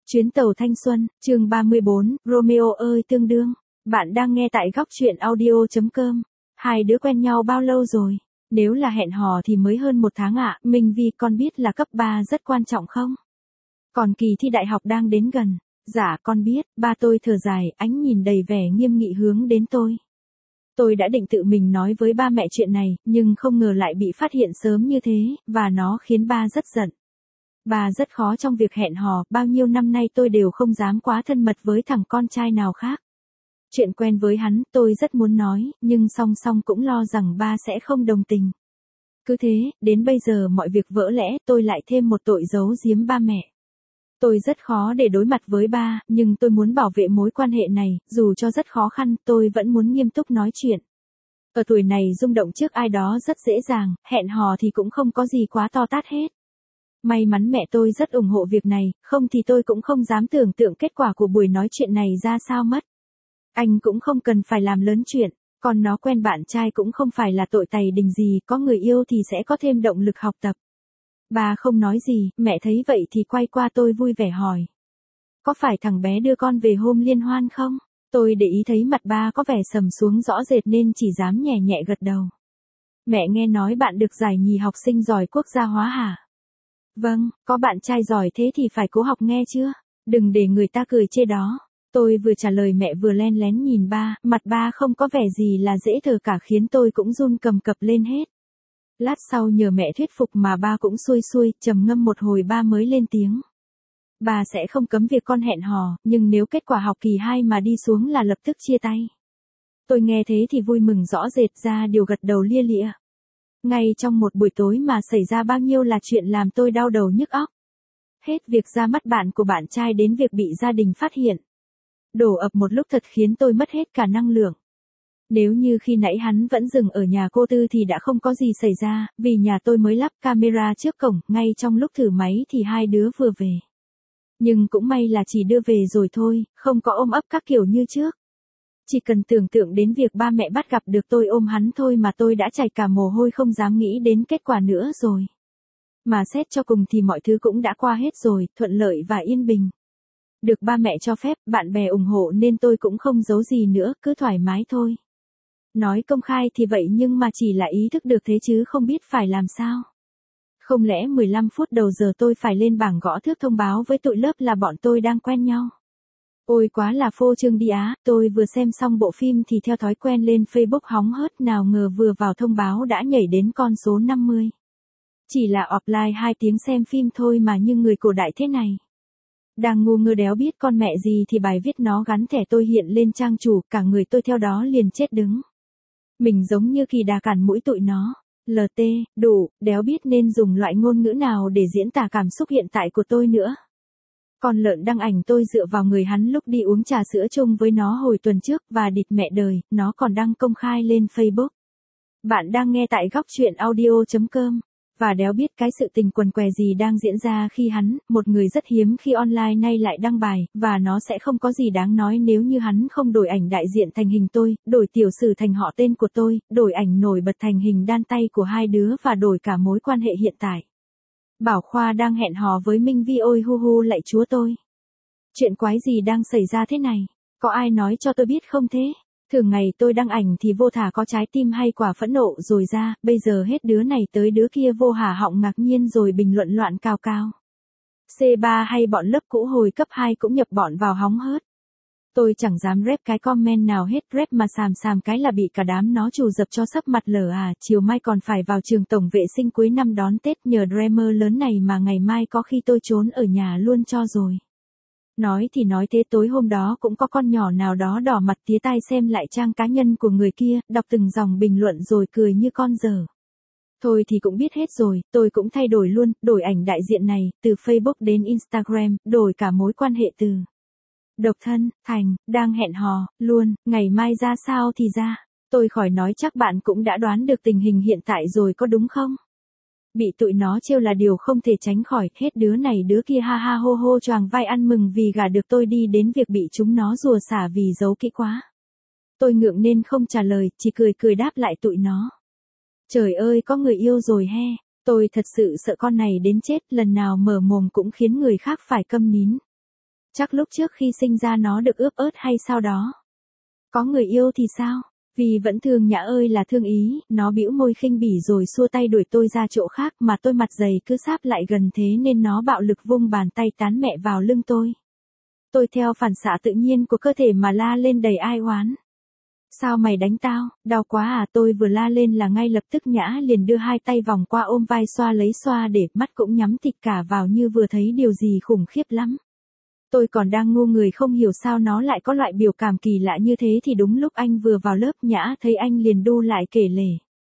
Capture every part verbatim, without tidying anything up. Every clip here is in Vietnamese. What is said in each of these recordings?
Chuyến tàu thanh xuân, chương ba mươi bốn, Romeo ơi tương đương. Bạn đang nghe tại góc truyện audio chấm com. Hai đứa quen nhau bao lâu rồi? Nếu là hẹn hò thì mới hơn một tháng ạ. À. Minh Vi, con biết là cấp ba rất quan trọng không? Còn kỳ thi đại học đang đến gần. Dạ con biết. Ba tôi thở dài, ánh nhìn đầy vẻ nghiêm nghị hướng đến tôi. Tôi đã định tự mình nói với ba mẹ chuyện này, nhưng không ngờ lại bị phát hiện sớm như thế, và nó khiến ba rất giận. Bà rất khó trong việc hẹn hò, bao nhiêu năm nay tôi đều không dám quá thân mật với thằng con trai nào khác. Chuyện quen với hắn, tôi rất muốn nói, nhưng song song cũng lo rằng ba sẽ không đồng tình. Cứ thế, đến bây giờ mọi việc vỡ lẽ, tôi lại thêm một tội giấu giếm ba mẹ. Tôi rất khó để đối mặt với ba, nhưng tôi muốn bảo vệ mối quan hệ này, dù cho rất khó khăn, tôi vẫn muốn nghiêm túc nói chuyện. Ở tuổi này rung động trước ai đó rất dễ dàng, hẹn hò thì cũng không có gì quá to tát hết. May mắn mẹ tôi rất ủng hộ việc này, không thì tôi cũng không dám tưởng tượng kết quả của buổi nói chuyện này ra sao mất. Anh cũng không cần phải làm lớn chuyện, còn nó quen bạn trai cũng không phải là tội tày đình gì, có người yêu thì sẽ có thêm động lực học tập. Bà không nói gì, mẹ thấy vậy thì quay qua tôi vui vẻ hỏi. Có phải thằng bé đưa con về hôm liên hoan không? Tôi để ý thấy mặt ba có vẻ sầm xuống rõ rệt nên chỉ dám nhẹ nhẹ gật đầu. Mẹ nghe nói bạn được giải nhì học sinh giỏi quốc gia hóa hả? Vâng, có bạn trai giỏi thế thì phải cố học nghe chưa? Đừng để người ta cười chê đó. Tôi vừa trả lời mẹ vừa len lén nhìn ba, mặt ba không có vẻ gì là dễ thở cả khiến tôi cũng run cầm cập lên hết. Lát sau nhờ mẹ thuyết phục mà ba cũng xuôi xuôi, trầm ngâm một hồi ba mới lên tiếng. Bà sẽ không cấm việc con hẹn hò, nhưng nếu kết quả học kỳ hai mà đi xuống là lập tức chia tay. Tôi nghe thế thì vui mừng rõ rệt ra điều gật đầu lia lịa. Ngay trong một buổi tối mà xảy ra bao nhiêu là chuyện làm tôi đau đầu nhức óc. Hết việc ra mắt bạn của bạn trai đến việc bị gia đình phát hiện. Đổ ập một lúc thật khiến tôi mất hết cả năng lượng. Nếu như khi nãy hắn vẫn dừng ở nhà cô Tư thì đã không có gì xảy ra, vì nhà tôi mới lắp camera trước cổng, ngay trong lúc thử máy thì hai đứa vừa về. Nhưng cũng may là chỉ đưa về rồi thôi, không có ôm ấp các kiểu như trước. Chỉ cần tưởng tượng đến việc ba mẹ bắt gặp được tôi ôm hắn thôi mà tôi đã chảy cả mồ hôi không dám nghĩ đến kết quả nữa rồi. Mà xét cho cùng thì mọi thứ cũng đã qua hết rồi, thuận lợi và yên bình. Được ba mẹ cho phép, bạn bè ủng hộ nên tôi cũng không giấu gì nữa, cứ thoải mái thôi. Nói công khai thì vậy nhưng mà chỉ là ý thức được thế chứ không biết phải làm sao. Không lẽ mười lăm phút đầu giờ tôi phải lên bảng gõ thước thông báo với tụi lớp là bọn tôi đang quen nhau. Ôi quá là phô trương đi á, tôi vừa xem xong bộ phim thì theo thói quen lên Facebook hóng hớt nào ngờ vừa vào thông báo đã nhảy đến con số năm mươi. Chỉ là offline hai tiếng xem phim thôi mà như người cổ đại thế này. Đang ngu ngơ đéo biết con mẹ gì thì bài viết nó gắn thẻ tôi hiện lên trang chủ, cả người tôi theo đó liền chết đứng. Mình giống như kỳ đà cản mũi tụi nó. lờ tê, đủ, đéo biết nên dùng loại ngôn ngữ nào để diễn tả cảm xúc hiện tại của tôi nữa. Con lợn đăng ảnh tôi dựa vào người hắn lúc đi uống trà sữa chung với nó hồi tuần trước và địt mẹ đời, nó còn đăng công khai lên Facebook. Bạn đang nghe tại góc truyện audio chấm com. Và đéo biết cái sự tình quần què gì đang diễn ra khi hắn, một người rất hiếm khi online nay lại đăng bài, và nó sẽ không có gì đáng nói nếu như hắn không đổi ảnh đại diện thành hình tôi, đổi tiểu sử thành họ tên của tôi, đổi ảnh nổi bật thành hình đan tay của hai đứa và đổi cả mối quan hệ hiện tại. Bảo Khoa đang hẹn hò với Minh Vi, ôi hu hu lạy chúa tôi. Chuyện quái gì đang xảy ra thế này? Có ai nói cho tôi biết không thế? Thường ngày tôi đăng ảnh thì vô thả có trái tim hay quả phẫn nộ rồi ra, bây giờ hết đứa này tới đứa kia vô hả họng ngạc nhiên rồi bình luận loạn cao cao. xê ba hay bọn lớp cũ hồi cấp hai cũng nhập bọn vào hóng hớt. Tôi chẳng dám rep cái comment nào hết, rep mà xàm xàm cái là bị cả đám nó trù dập cho sắp mặt lở à, chiều mai còn phải vào trường tổng vệ sinh cuối năm đón Tết, nhờ dreamer lớn này mà ngày mai có khi tôi trốn ở nhà luôn cho rồi. Nói thì nói thế, tối hôm đó cũng có con nhỏ nào đó đỏ mặt tía tai xem lại trang cá nhân của người kia, đọc từng dòng bình luận rồi cười như con dở. Thôi thì cũng biết hết rồi, tôi cũng thay đổi luôn, đổi ảnh đại diện này, từ Facebook đến Instagram, đổi cả mối quan hệ từ độc thân, thành, đang hẹn hò, luôn, ngày mai ra sao thì ra. Tôi khỏi nói chắc bạn cũng đã đoán được tình hình hiện tại rồi có đúng không? Bị tụi nó trêu là điều không thể tránh khỏi, hết đứa này đứa kia ha ha hô hô choàng vai ăn mừng vì gả được tôi đi đến việc bị chúng nó rùa xả vì giấu kỹ quá. Tôi ngượng nên không trả lời, chỉ cười cười đáp lại tụi nó. Trời ơi có người yêu rồi he, tôi thật sự sợ con này đến chết, lần nào mở mồm cũng khiến người khác phải câm nín. Chắc lúc trước khi sinh ra nó được ướp ớt hay sao đó. Có người yêu thì sao? Vì vẫn thương Nhã ơi là thương ý, nó bĩu môi khinh bỉ rồi xua tay đuổi tôi ra chỗ khác mà tôi mặt dày cứ sáp lại gần thế nên nó bạo lực vung bàn tay tán mẹ vào lưng tôi. Tôi theo phản xạ tự nhiên của cơ thể mà la lên đầy ai oán. Sao mày đánh tao, đau quá à, tôi vừa la lên là ngay lập tức Nhã liền đưa hai tay vòng qua ôm vai xoa lấy xoa để mắt cũng nhắm tịt cả vào như vừa thấy điều gì khủng khiếp lắm. Tôi còn đang ngu người không hiểu sao nó lại có loại biểu cảm kỳ lạ như thế thì đúng lúc anh vừa vào lớp Nhã thấy anh liền đu lại kể lể.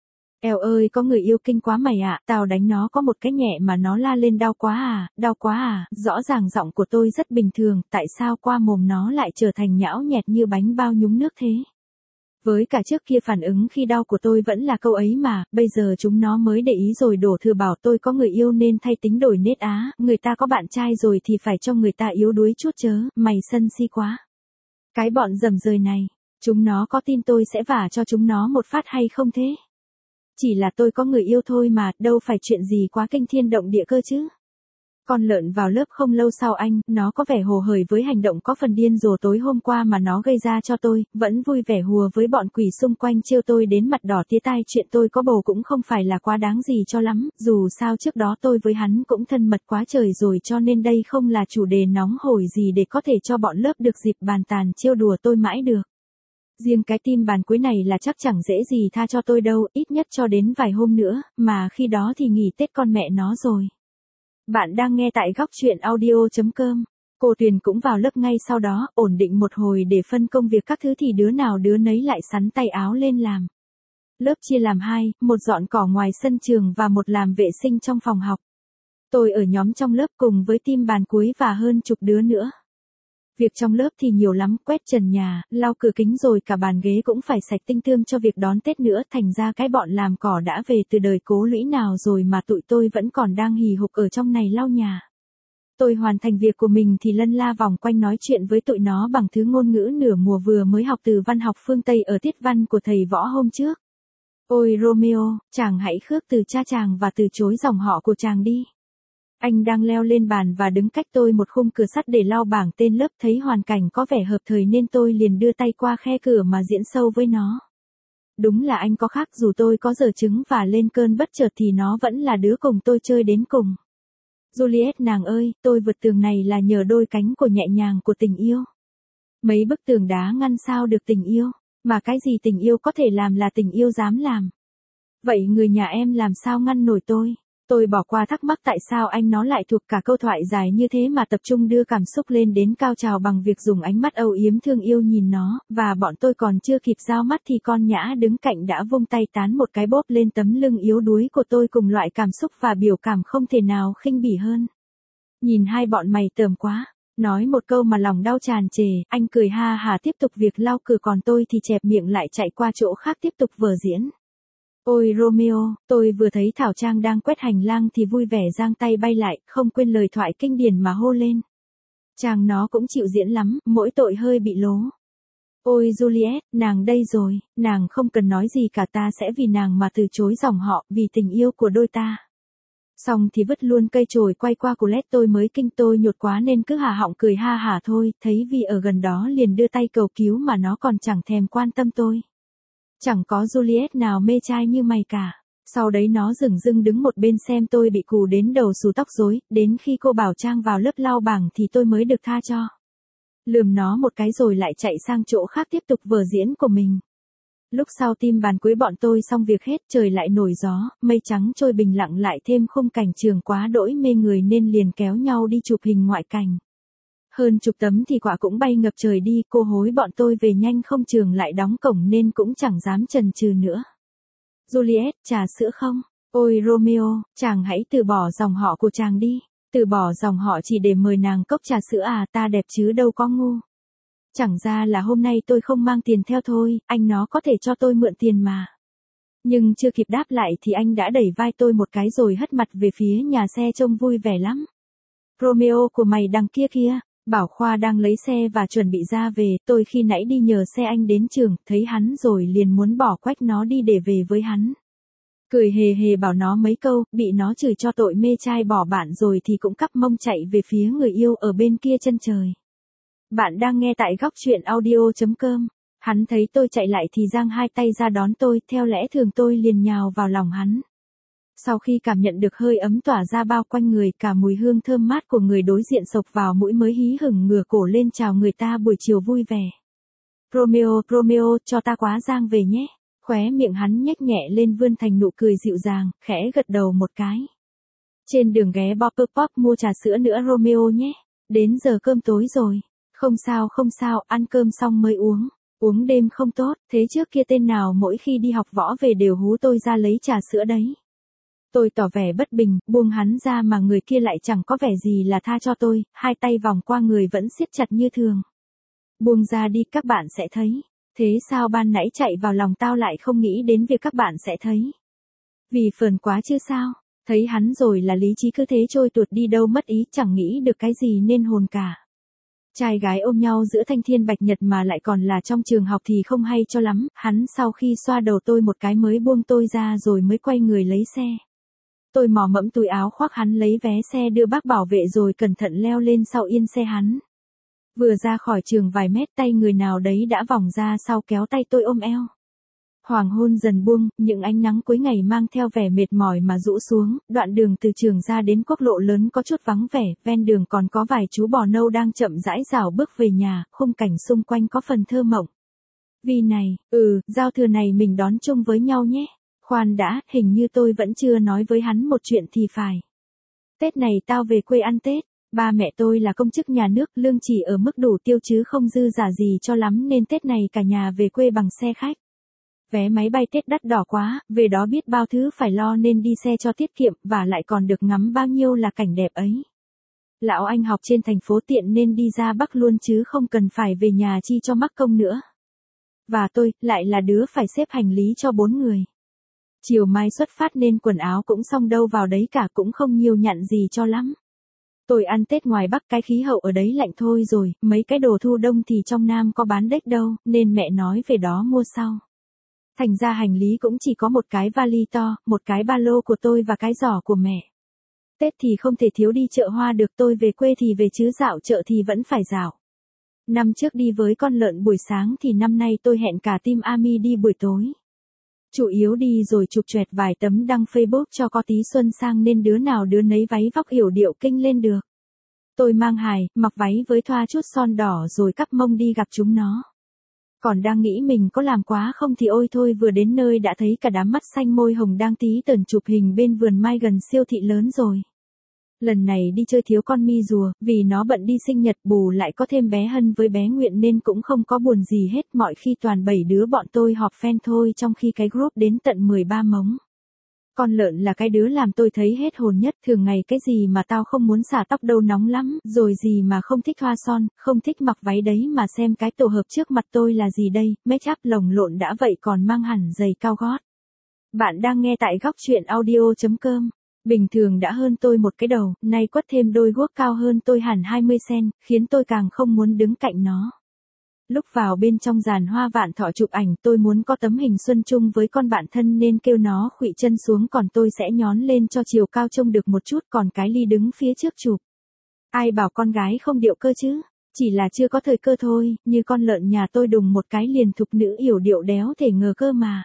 Eo ơi có người yêu kinh quá mày ạ, tao đánh nó có một cái nhẹ mà nó la lên đau quá à, đau quá à, rõ ràng giọng của tôi rất bình thường, tại sao qua mồm nó lại trở thành nhão nhẹt như bánh bao nhúng nước thế. Với cả trước kia phản ứng khi đau của tôi vẫn là câu ấy mà, bây giờ chúng nó mới để ý rồi đổ thừa bảo tôi có người yêu nên thay tính đổi nết á, người ta có bạn trai rồi thì phải cho người ta yếu đuối chút chớ, mày sân si quá. Cái bọn rầm rời này, chúng nó có tin tôi sẽ vả cho chúng nó một phát hay không thế? Chỉ là tôi có người yêu thôi mà, đâu phải chuyện gì quá kinh thiên động địa cơ chứ. Con lợn vào lớp không lâu sau anh, nó có vẻ hồ hởi với hành động có phần điên rồ tối hôm qua mà nó gây ra cho tôi, vẫn vui vẻ hùa với bọn quỷ xung quanh trêu tôi đến mặt đỏ tía tai. Chuyện tôi có bầu cũng không phải là quá đáng gì cho lắm, dù sao trước đó tôi với hắn cũng thân mật quá trời rồi cho nên đây không là chủ đề nóng hổi gì để có thể cho bọn lớp được dịp bàn tàn trêu đùa tôi mãi được. Riêng cái tim bàn cuối này là chắc chẳng dễ gì tha cho tôi đâu, ít nhất cho đến vài hôm nữa, mà khi đó thì nghỉ Tết con mẹ nó rồi. Bạn đang nghe tại góc chuyện audio chấm com. Cô Tuyền cũng vào lớp ngay sau đó, ổn định một hồi để phân công việc các thứ thì đứa nào đứa nấy lại sắn tay áo lên làm. Lớp chia làm hai, một dọn cỏ ngoài sân trường và một làm vệ sinh trong phòng học. Tôi ở nhóm trong lớp cùng với team bàn cuối và hơn chục đứa nữa. Việc trong lớp thì nhiều lắm, quét trần nhà, lau cửa kính rồi cả bàn ghế cũng phải sạch tinh tươm cho việc đón Tết nữa, thành ra cái bọn làm cỏ đã về từ đời Cố Lũy nào rồi mà tụi tôi vẫn còn đang hì hục ở trong này lau nhà. Tôi hoàn thành việc của mình thì lân la vòng quanh nói chuyện với tụi nó bằng thứ ngôn ngữ nửa mùa vừa mới học từ văn học phương Tây ở tiết văn của thầy võ hôm trước. Ôi Romeo, chàng hãy khước từ cha chàng và từ chối dòng họ của chàng đi. Anh đang leo lên bàn và đứng cách tôi một khung cửa sắt để lau bảng tên lớp, thấy hoàn cảnh có vẻ hợp thời nên tôi liền đưa tay qua khe cửa mà diễn sâu với nó. Đúng là anh có khác, dù tôi có dở chứng và lên cơn bất chợt thì nó vẫn là đứa cùng tôi chơi đến cùng. Juliet nàng ơi, tôi vượt tường này là nhờ đôi cánh của nhẹ nhàng của tình yêu. Mấy bức tường đá ngăn sao được tình yêu, mà cái gì tình yêu có thể làm là tình yêu dám làm. Vậy người nhà em làm sao ngăn nổi tôi? Tôi bỏ qua thắc mắc tại sao anh nó lại thuộc cả câu thoại dài như thế mà tập trung đưa cảm xúc lên đến cao trào bằng việc dùng ánh mắt âu yếm thương yêu nhìn nó, và bọn tôi còn chưa kịp giao mắt thì con Nhã đứng cạnh đã vung tay tán một cái bóp lên tấm lưng yếu đuối của tôi cùng loại cảm xúc và biểu cảm không thể nào khinh bỉ hơn. Nhìn hai bọn mày tởm quá. Nói một câu mà lòng đau tràn trề, anh cười ha hà tiếp tục việc lau cửa còn tôi thì chẹp miệng lại chạy qua chỗ khác tiếp tục vở diễn. Ôi Romeo, tôi vừa thấy Thảo Trang đang quét hành lang thì vui vẻ giang tay bay lại, không quên lời thoại kinh điển mà hô lên. Chàng nó cũng chịu diễn lắm, mỗi tội hơi bị lố. Ôi Juliet, nàng đây rồi, nàng không cần nói gì cả, ta sẽ vì nàng mà từ chối dòng họ, vì tình yêu của đôi ta. Xong thì vứt luôn cây chổi quay qua Colette, tôi mới kinh tôi nhột quá nên cứ hà họng cười ha hả thôi, thấy Vi ở gần đó liền đưa tay cầu cứu mà nó còn chẳng thèm quan tâm tôi. Chẳng có Juliet nào mê trai như mày cả. Sau đấy nó dửng dưng đứng một bên xem tôi bị cù đến đầu xù tóc rối, đến khi cô bảo Trang vào lớp lau bảng thì tôi mới được tha cho. Lườm nó một cái rồi lại chạy sang chỗ khác tiếp tục vở diễn của mình. Lúc sau team bàn cuối bọn tôi xong việc hết, trời lại nổi gió, mây trắng trôi bình lặng lại thêm khung cảnh trường quá đỗi mê người nên liền kéo nhau đi chụp hình ngoại cảnh. Hơn chục tấm thì quả cũng bay ngập trời đi, cô hối bọn tôi về nhanh không trường lại đóng cổng nên cũng chẳng dám chần chừ nữa. Juliet, trà sữa không? Ôi Romeo, chàng hãy từ bỏ dòng họ của chàng đi. Từ bỏ dòng họ chỉ để mời nàng cốc trà sữa à, ta đẹp chứ đâu có ngu. Chẳng ra là hôm nay tôi không mang tiền theo thôi, anh nó có thể cho tôi mượn tiền mà. Nhưng chưa kịp đáp lại thì anh đã đẩy vai tôi một cái rồi hất mặt về phía nhà xe trông vui vẻ lắm. Romeo của mày đằng kia kia. Bảo Khoa đang lấy xe và chuẩn bị ra về, tôi khi nãy đi nhờ xe anh đến trường, thấy hắn rồi liền muốn bỏ quách nó đi để về với hắn. Cười hề hề bảo nó mấy câu, bị nó chửi cho tội mê trai bỏ bạn rồi thì cũng cắp mông chạy về phía người yêu ở bên kia chân trời. Bạn đang nghe tại góc truyện audio.com. Hắn thấy tôi chạy lại thì giang hai tay ra đón tôi, theo lẽ thường tôi liền nhào vào lòng hắn. Sau khi cảm nhận được hơi ấm tỏa ra bao quanh người, cả mùi hương thơm mát của người đối diện xộc vào mũi mới hí hửng ngửa cổ lên chào người ta buổi chiều vui vẻ. Romeo, Romeo, cho ta quá giang về nhé. Khóe miệng hắn nhếch nhẹ lên vươn thành nụ cười dịu dàng, khẽ gật đầu một cái. Trên đường ghé Bopper Pop mua trà sữa nữa Romeo nhé. Đến giờ cơm tối rồi. Không sao không sao, ăn cơm xong mới uống. Uống đêm không tốt, thế trước kia tên nào mỗi khi đi học võ về đều hú tôi ra lấy trà sữa đấy. Tôi tỏ vẻ bất bình, buông hắn ra mà người kia lại chẳng có vẻ gì là tha cho tôi, hai tay vòng qua người vẫn siết chặt như thường. Buông ra đi, các bạn sẽ thấy. Thế sao ban nãy chạy vào lòng tao lại không nghĩ đến việc các bạn sẽ thấy? Vì phờn quá chứ sao? Thấy hắn rồi là lý trí cứ thế trôi tuột đi đâu mất ý, chẳng nghĩ được cái gì nên hồn cả. Trai gái ôm nhau giữa thanh thiên bạch nhật mà lại còn là trong trường học thì không hay cho lắm, hắn sau khi xoa đầu tôi một cái mới buông tôi ra rồi mới quay người lấy xe. Tôi mò mẫm túi áo khoác hắn lấy vé xe đưa bác bảo vệ rồi cẩn thận leo lên sau yên xe hắn. Vừa ra khỏi trường vài mét tay người nào đấy đã vòng ra sau kéo tay tôi ôm eo. Hoàng hôn dần buông, những ánh nắng cuối ngày mang theo vẻ mệt mỏi mà rũ xuống, đoạn đường từ trường ra đến quốc lộ lớn có chút vắng vẻ, ven đường còn có vài chú bò nâu đang chậm rãi rảo bước về nhà, khung cảnh xung quanh có phần thơ mộng. Vì này, ừ, giao thừa này mình đón chung với nhau nhé. Khoan đã, hình như tôi vẫn chưa nói với hắn một chuyện thì phải. Tết này tao về quê ăn Tết. Ba mẹ tôi là công chức nhà nước, lương chỉ ở mức đủ tiêu chứ không dư giả gì cho lắm nên Tết này cả nhà về quê bằng xe khách. Vé máy bay Tết đắt đỏ quá, về đó biết bao thứ phải lo nên đi xe cho tiết kiệm và lại còn được ngắm bao nhiêu là cảnh đẹp ấy. Lão anh học trên thành phố tiện nên đi ra Bắc luôn chứ không cần phải về nhà chi cho mắc công nữa. Và tôi, lại là đứa phải xếp hành lý cho bốn người. Chiều mai xuất phát nên quần áo cũng xong đâu vào đấy cả, cũng không nhiều nhặn gì cho lắm. Tôi ăn Tết ngoài Bắc cái khí hậu ở đấy lạnh thôi rồi, mấy cái đồ thu đông thì trong Nam có bán đếch đâu, nên mẹ nói về đó mua sau. Thành ra hành lý cũng chỉ có một cái vali to, một cái ba lô của tôi và cái giỏ của mẹ. Tết thì không thể thiếu đi chợ hoa được, tôi về quê thì về chứ dạo chợ thì vẫn phải dạo. Năm trước đi với con lợn buổi sáng thì năm nay tôi hẹn cả team Army đi buổi tối. Chủ yếu đi rồi chụp choẹt vài tấm đăng Facebook cho có tí xuân sang nên đứa nào đứa nấy váy vóc yểu điệu kinh lên được. Tôi mang hài, mặc váy với thoa chút son đỏ rồi cắp mông đi gặp chúng nó. Còn đang nghĩ mình có làm quá không thì ôi thôi, vừa đến nơi đã thấy cả đám mắt xanh môi hồng đang tí tởn chụp hình bên vườn mai gần siêu thị lớn rồi. Lần này đi chơi thiếu con mi rùa, vì nó bận đi sinh nhật, bù lại có thêm bé Hân với bé Nguyện nên cũng không có buồn gì hết, mọi khi toàn bảy đứa bọn tôi họp fan thôi trong khi cái group đến tận mười ba mống. Con lợn là cái đứa làm tôi thấy hết hồn nhất, thường ngày cái gì mà tao không muốn xả tóc đâu nóng lắm, rồi gì mà không thích thoa son, không thích mặc váy đấy mà xem cái tổ hợp trước mặt tôi là gì đây, make up lồng lộn đã vậy còn mang hẳn giày cao gót. Bạn đang nghe tại góc truyện audio.com. Bình thường đã hơn tôi một cái đầu, nay quất thêm đôi guốc cao hơn tôi hẳn hai mươi xăng-ti-mét, khiến tôi càng không muốn đứng cạnh nó. Lúc vào bên trong giàn hoa vạn thọ chụp ảnh, tôi muốn có tấm hình xuân chung với con bạn thân nên kêu nó khuỵu chân xuống, còn tôi sẽ nhón lên cho chiều cao trông được một chút, còn cái ly đứng phía trước chụp. Ai bảo con gái không điệu cơ chứ, chỉ là chưa có thời cơ thôi, như con lợn nhà tôi đùng một cái liền thục nữ yểu điệu đéo thể ngờ cơ mà.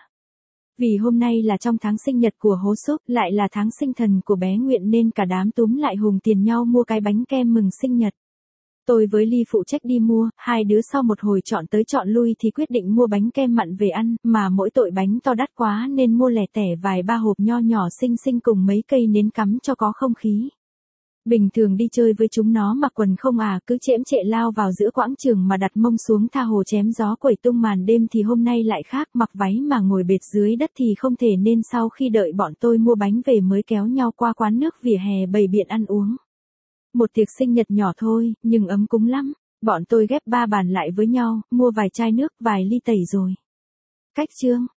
Vì hôm nay là trong tháng sinh nhật của Hố Xúc, lại là tháng sinh thần của bé Nguyện nên cả đám túm lại hùng tiền nhau mua cái bánh kem mừng sinh nhật. Tôi với Ly phụ trách đi mua, hai đứa sau một hồi chọn tới chọn lui thì quyết định mua bánh kem mặn về ăn, mà mỗi tội bánh to đắt quá nên mua lẻ tẻ vài ba hộp nho nhỏ xinh xinh cùng mấy cây nến cắm cho có không khí. Bình thường đi chơi với chúng nó mặc quần không à, cứ chễm chệ lao vào giữa quãng trường mà đặt mông xuống tha hồ chém gió quẩy tung màn đêm, thì hôm nay lại khác, mặc váy mà ngồi bệt dưới đất thì không thể, nên sau khi đợi bọn tôi mua bánh về mới kéo nhau qua quán nước vỉa hè bày biện ăn uống. Một tiệc sinh nhật nhỏ thôi, nhưng ấm cúng lắm. Bọn tôi ghép ba bàn lại với nhau, mua vài chai nước, vài ly tẩy rồi. Cách chương,